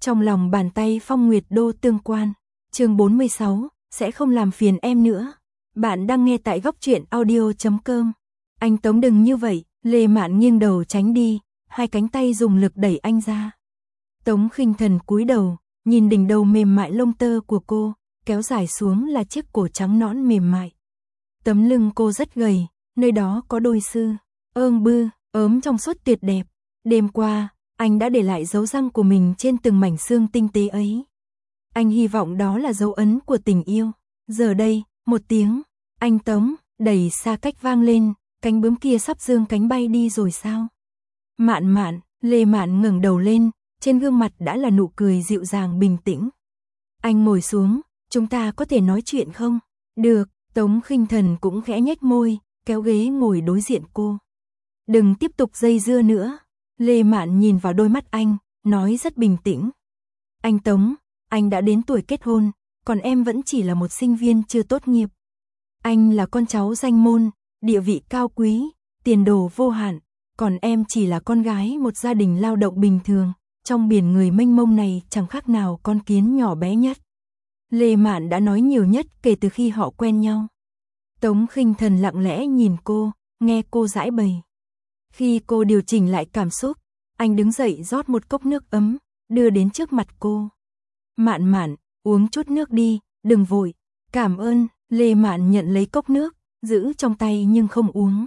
Trong lòng bàn tay Phong Nguyệt Đô tương quan. Chương 46, sẽ không làm phiền em nữa. Bạn đang nghe tại góc truyện audio.com. Anh Tống đừng như vậy, Lê Mạn nghiêng đầu tránh đi, hai cánh tay dùng lực đẩy anh ra. Tống Khinh Thần cúi đầu, nhìn đỉnh đầu mềm mại lông tơ của cô, kéo dài xuống là chiếc cổ trắng nõn mềm mại. Tấm lưng cô rất gầy, nơi đó có đôi sư bư, ốm trong suốt tuyệt đẹp. Đêm qua, anh đã để lại dấu răng của mình trên từng mảnh xương tinh tế ấy. Anh hy vọng đó là dấu ấn của tình yêu. Giờ đây, một tiếng, anh Tống, đầy xa cách vang lên, cánh bướm kia sắp dương cánh bay đi rồi sao? Mạn Mạn, Lê Mạn ngẩng đầu lên, trên gương mặt đã là nụ cười dịu dàng bình tĩnh. Anh ngồi xuống, chúng ta có thể nói chuyện không? Được, Tống Khinh Thần cũng khẽ nhếch môi, kéo ghế ngồi đối diện cô. Đừng tiếp tục dây dưa nữa. Lê Mạn nhìn vào đôi mắt anh, nói rất bình tĩnh. Anh Tống, anh đã đến tuổi kết hôn, còn em vẫn chỉ là một sinh viên chưa tốt nghiệp. Anh là con cháu danh môn, địa vị cao quý, tiền đồ vô hạn, còn em chỉ là con gái một gia đình lao động bình thường, trong biển người mênh mông này chẳng khác nào con kiến nhỏ bé nhất. Lê Mạn đã nói nhiều nhất kể từ khi họ quen nhau. Tống Khinh Thần lặng lẽ nhìn cô, nghe cô giãi bày. Khi cô điều chỉnh lại cảm xúc, anh đứng dậy rót một cốc nước ấm, đưa đến trước mặt cô. Mạn Mạn, uống chút nước đi, đừng vội. Cảm ơn. Lê Mạn nhận lấy cốc nước, giữ trong tay nhưng không uống.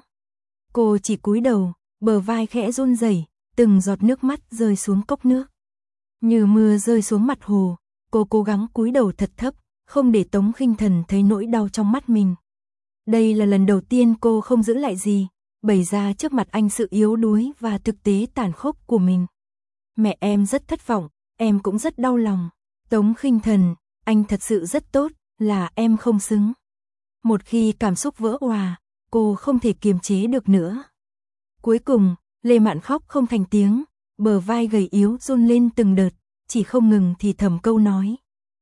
Cô chỉ cúi đầu, bờ vai khẽ run rẩy, từng giọt nước mắt rơi xuống cốc nước. Như mưa rơi xuống mặt hồ, cô cố gắng cúi đầu thật thấp, không để Tống Khinh Thần thấy nỗi đau trong mắt mình. Đây là lần đầu tiên cô không giữ lại gì, bày ra trước mặt anh sự yếu đuối và thực tế tàn khốc của mình. Mẹ em rất thất vọng, em cũng rất đau lòng. Tống Khinh Thần, anh thật sự rất tốt, là em không xứng. Một khi cảm xúc vỡ òa, cô không thể kiềm chế được nữa. Cuối cùng, Lê Mạn khóc không thành tiếng, bờ vai gầy yếu run lên từng đợt, chỉ không ngừng thì thầm câu nói.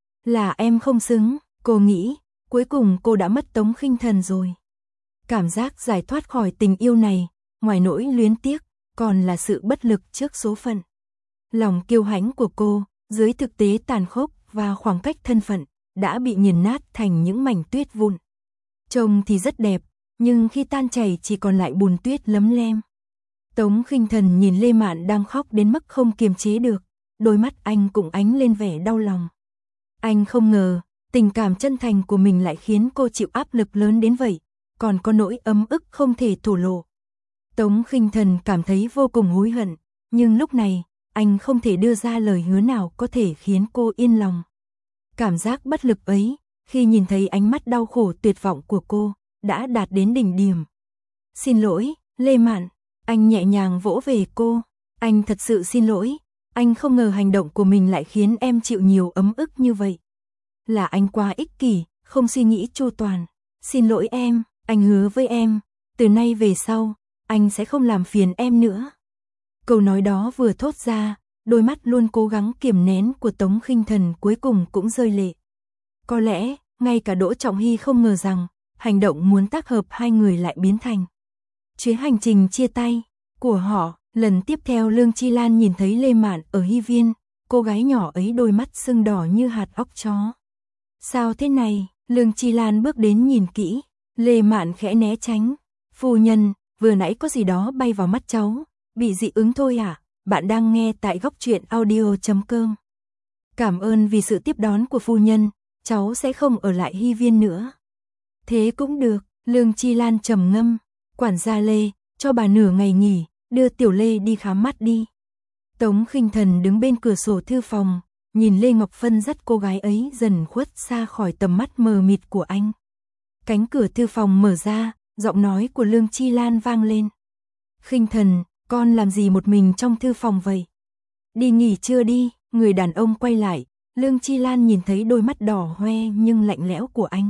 Là em không xứng, cô nghĩ, cuối cùng cô đã mất Tống Khinh Thần rồi. Cảm giác giải thoát khỏi tình yêu này, ngoài nỗi luyến tiếc, còn là sự bất lực trước số phận. Lòng kiêu hãnh của cô, dưới thực tế tàn khốc và khoảng cách thân phận, đã bị nghiền nát thành những mảnh tuyết vụn. Trông thì rất đẹp, nhưng khi tan chảy chỉ còn lại bùn tuyết lấm lem. Tống Khinh Thần nhìn Lê Mạn đang khóc đến mức không kiềm chế được, đôi mắt anh cũng ánh lên vẻ đau lòng. Anh không ngờ, tình cảm chân thành của mình lại khiến cô chịu áp lực lớn đến vậy, còn có nỗi ấm ức không thể thổ lộ. Tống Khinh Thần cảm thấy vô cùng hối hận, nhưng lúc này, anh không thể đưa ra lời hứa nào có thể khiến cô yên lòng. Cảm giác bất lực ấy, khi nhìn thấy ánh mắt đau khổ tuyệt vọng của cô, đã đạt đến đỉnh điểm. Xin lỗi, Lê Mạn, anh nhẹ nhàng vỗ về cô, anh thật sự xin lỗi, anh không ngờ hành động của mình lại khiến em chịu nhiều ấm ức như vậy. Là anh quá ích kỷ, không suy nghĩ chu toàn. Xin lỗi em, anh hứa với em, từ nay về sau, anh sẽ không làm phiền em nữa. Câu nói đó vừa thốt ra, đôi mắt luôn cố gắng kiềm nén của Tống Khinh Thần cuối cùng cũng rơi lệ. Có lẽ, ngay cả Đỗ Trọng Hy không ngờ rằng, hành động muốn tác hợp hai người lại biến thành chuyến hành trình chia tay của họ. Lần tiếp theo Lương Chi Lan nhìn thấy Lê Mạn ở Hy Viên, cô gái nhỏ ấy đôi mắt sưng đỏ như hạt óc chó. Sao thế này? Lương Chi Lan bước đến nhìn kỹ, Lê Mạn khẽ né tránh. Phu nhân, vừa nãy có gì đó bay vào mắt cháu, bị dị ứng thôi à? Bạn đang nghe tại góc truyện audio.com. Cảm ơn vì sự tiếp đón của phu nhân, cháu sẽ không ở lại Hy Viên nữa. Thế cũng được, Lương Chi Lan trầm ngâm. Quản gia Lê, cho bà nửa ngày nghỉ, đưa Tiểu Lê đi khám mắt đi. Tống Khinh Thần đứng bên cửa sổ thư phòng, nhìn Lê Ngọc Phân dắt cô gái ấy dần khuất xa khỏi tầm mắt mờ mịt của anh. Cánh cửa thư phòng mở ra, giọng nói của Lương Chi Lan vang lên. Khinh Thần, con làm gì một mình trong thư phòng vậy? Đi nghỉ trưa đi. Người đàn ông quay lại, Lương Chi Lan nhìn thấy đôi mắt đỏ hoe nhưng lạnh lẽo của anh.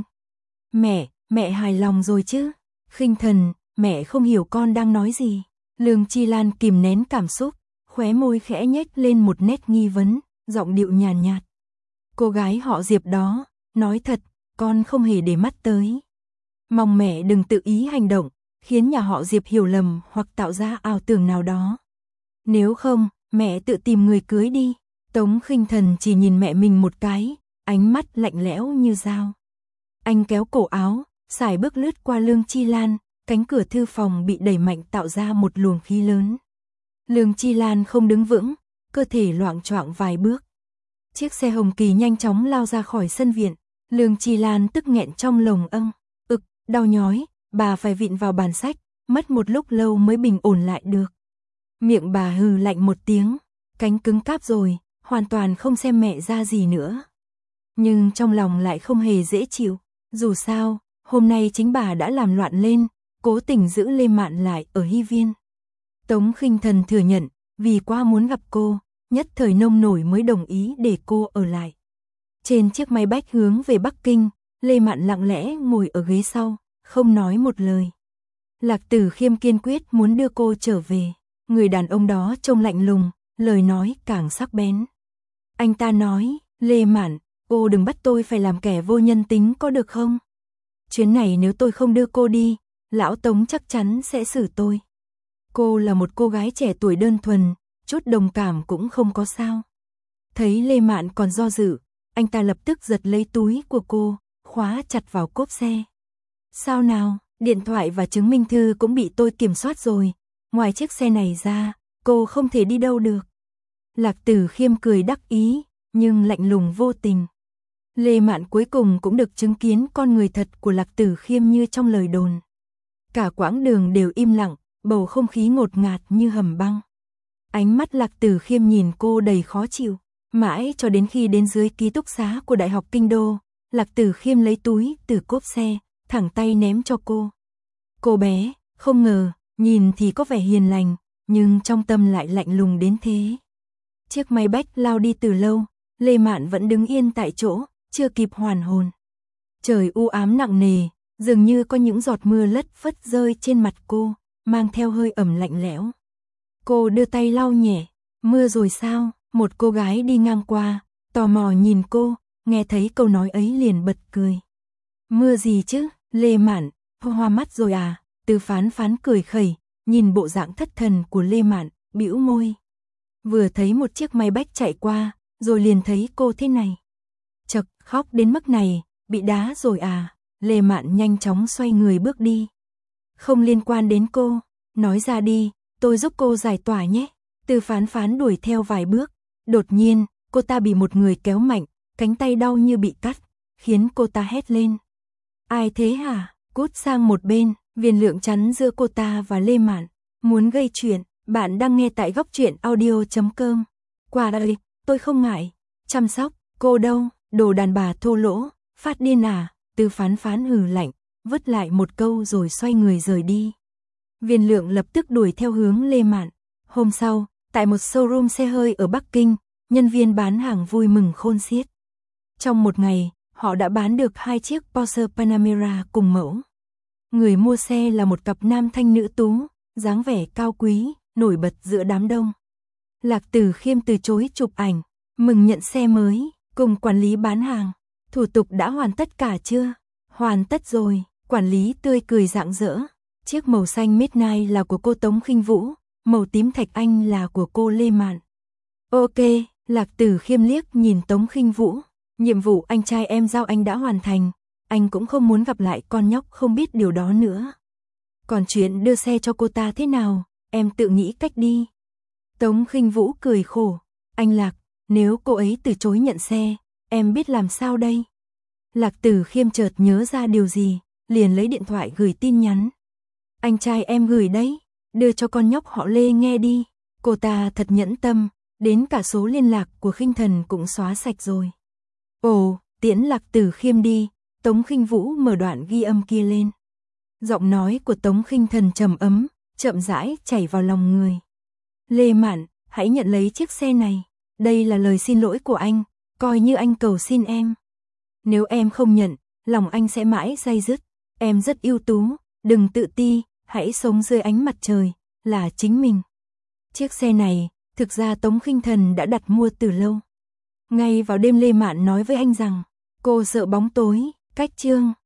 Mẹ hài lòng rồi chứ? Khinh Thần, mẹ không hiểu con đang nói gì. Lương Chi Lan kìm nén cảm xúc, khóe môi khẽ nhếch lên một nét nghi vấn, giọng điệu nhàn nhạt. Cô gái họ Diệp đó, nói thật, con không hề để mắt tới. Mong mẹ đừng tự ý hành động, khiến nhà họ Diệp hiểu lầm hoặc tạo ra ảo tưởng nào đó. Nếu không, mẹ tự tìm người cưới đi. Tống Khinh Thần chỉ nhìn mẹ mình một cái, ánh mắt lạnh lẽo như dao. Anh kéo cổ áo, sải bước lướt qua Lương Chi Lan, cánh cửa thư phòng bị đẩy mạnh tạo ra một luồng khí lớn. Lương Chi Lan không đứng vững, cơ thể loạng choạng vài bước. Chiếc xe hồng kỳ nhanh chóng lao ra khỏi sân viện, Lương Chi Lan tức nghẹn trong lồng đau nhói, bà phải vịn vào bàn sách, mất một lúc lâu mới bình ổn lại được. Miệng bà hừ lạnh một tiếng, cánh cứng cáp rồi, hoàn toàn không xem mẹ ra gì nữa. Nhưng trong lòng lại không hề dễ chịu, dù sao, hôm nay chính bà đã làm loạn lên, cố tình giữ Lê Mạn lại ở Hy Viên. Tống Khinh Thần thừa nhận, vì quá muốn gặp cô, nhất thời nông nổi mới đồng ý để cô ở lại. Trên chiếc máy bách hướng về Bắc Kinh, Lê Mạn lặng lẽ ngồi ở ghế sau, không nói một lời. Lạc Tử Khiêm kiên quyết muốn đưa cô trở về, người đàn ông đó trông lạnh lùng, lời nói càng sắc bén. Anh ta nói, Lê Mạn, cô đừng bắt tôi phải làm kẻ vô nhân tính có được không? Chuyến này nếu tôi không đưa cô đi, lão Tống chắc chắn sẽ xử tôi. Cô là một cô gái trẻ tuổi đơn thuần, chút đồng cảm cũng không có sao. Thấy Lê Mạn còn do dự, anh ta lập tức giật lấy túi của cô, khóa chặt vào cốp xe. Sao nào, điện thoại và chứng minh thư cũng bị tôi kiểm soát rồi, ngoài chiếc xe này ra, cô không thể đi đâu được. Lạc Tử Khiêm cười đắc ý, nhưng lạnh lùng vô tình. Lê Mạn cuối cùng cũng được chứng kiến con người thật của Lạc Tử Khiêm như trong lời đồn. Cả quãng đường đều im lặng, bầu không khí ngột ngạt như hầm băng. Ánh mắt Lạc Tử Khiêm nhìn cô đầy khó chịu, mãi cho đến khi đến dưới ký túc xá của Đại học Kinh Đô, Lạc Tử Khiêm lấy túi từ cốp xe, thẳng tay ném cho cô. Cô bé, không ngờ, nhìn thì có vẻ hiền lành, nhưng trong tâm lại lạnh lùng đến thế. Chiếc máy bách lao đi từ lâu, Lê Mạn vẫn đứng yên tại chỗ, chưa kịp hoàn hồn. Trời u ám nặng nề, dường như có những giọt mưa lất phất rơi trên mặt cô, mang theo hơi ẩm lạnh lẽo. Cô đưa tay lau nhẹ, mưa rồi sao? Một cô gái đi ngang qua, tò mò nhìn cô, nghe thấy câu nói ấy liền bật cười. Mưa gì chứ, Lê Mạn, hoa mắt rồi à? Từ Phán Phán cười khẩy, nhìn bộ dạng thất thần của Lê Mạn, bĩu môi. Vừa thấy một chiếc máy bách chạy qua, rồi liền thấy cô thế này. Chật, khóc đến mức này, bị đá rồi à? Lê Mạn nhanh chóng xoay người bước đi. Không liên quan đến cô, nói ra đi, tôi giúp cô giải tỏa nhé. Từ Phán Phán đuổi theo vài bước, đột nhiên, cô ta bị một người kéo mạnh, cánh tay đau như bị cắt, khiến cô ta hét lên. Ai thế hả? Cút sang một bên, Viên Lượng chắn giữa cô ta và Lê Mạn. Muốn gây chuyện, bạn đang nghe tại góc truyện audio.com. Qua đây, tôi không ngại. Chăm sóc, cô đâu, đồ đàn bà thô lỗ, phát điên à? Từ Phán Phán hừ lạnh, vứt lại một câu rồi xoay người rời đi. Viên Lượng lập tức đuổi theo hướng Lê Mạn. Hôm sau, tại một showroom xe hơi ở Bắc Kinh, nhân viên bán hàng vui mừng khôn xiết. Trong một ngày, họ đã bán được 2 chiếc Porsche Panamera cùng mẫu. Người mua xe là một cặp nam thanh nữ tú, dáng vẻ cao quý, nổi bật giữa đám đông. Lạc Tử Khiêm từ chối chụp ảnh, mừng nhận xe mới, cùng quản lý bán hàng. Thủ tục đã hoàn tất cả chưa? Hoàn tất rồi, quản lý tươi cười rạng rỡ. Chiếc màu xanh Midnight là của cô Tống Khinh Vũ, màu tím Thạch Anh là của cô Lê Mạn. Ok, Lạc Tử Khiêm liếc nhìn Tống Khinh Vũ. Nhiệm vụ anh trai em giao anh đã hoàn thành, anh cũng không muốn gặp lại con nhóc không biết điều đó nữa. Còn chuyện đưa xe cho cô ta thế nào, em tự nghĩ cách đi. Tống Khinh Vũ cười khổ. Anh Lạc, nếu cô ấy từ chối nhận xe, em biết làm sao đây? Lạc Tử Khiêm chợt nhớ ra điều gì, liền lấy điện thoại gửi tin nhắn. Anh trai em gửi đấy, đưa cho con nhóc họ Lê nghe đi. Cô ta thật nhẫn tâm, đến cả số liên lạc của Khinh Thần cũng xóa sạch rồi. Ồ, tiễn Lạc Tử Khiêm đi, Tống Khinh Vũ mở đoạn ghi âm kia lên. Giọng nói của Tống Khinh Thần trầm ấm, chậm rãi chảy vào lòng người. Lê Mạn, hãy nhận lấy chiếc xe này, đây là lời xin lỗi của anh, coi như anh cầu xin em. Nếu em không nhận, lòng anh sẽ mãi day dứt. Em rất ưu tú, đừng tự ti, hãy sống dưới ánh mặt trời, là chính mình. Chiếc xe này, thực ra Tống Khinh Thần đã đặt mua từ lâu. Ngay vào đêm Lê Mạn nói với anh rằng, cô sợ bóng tối, cách chương.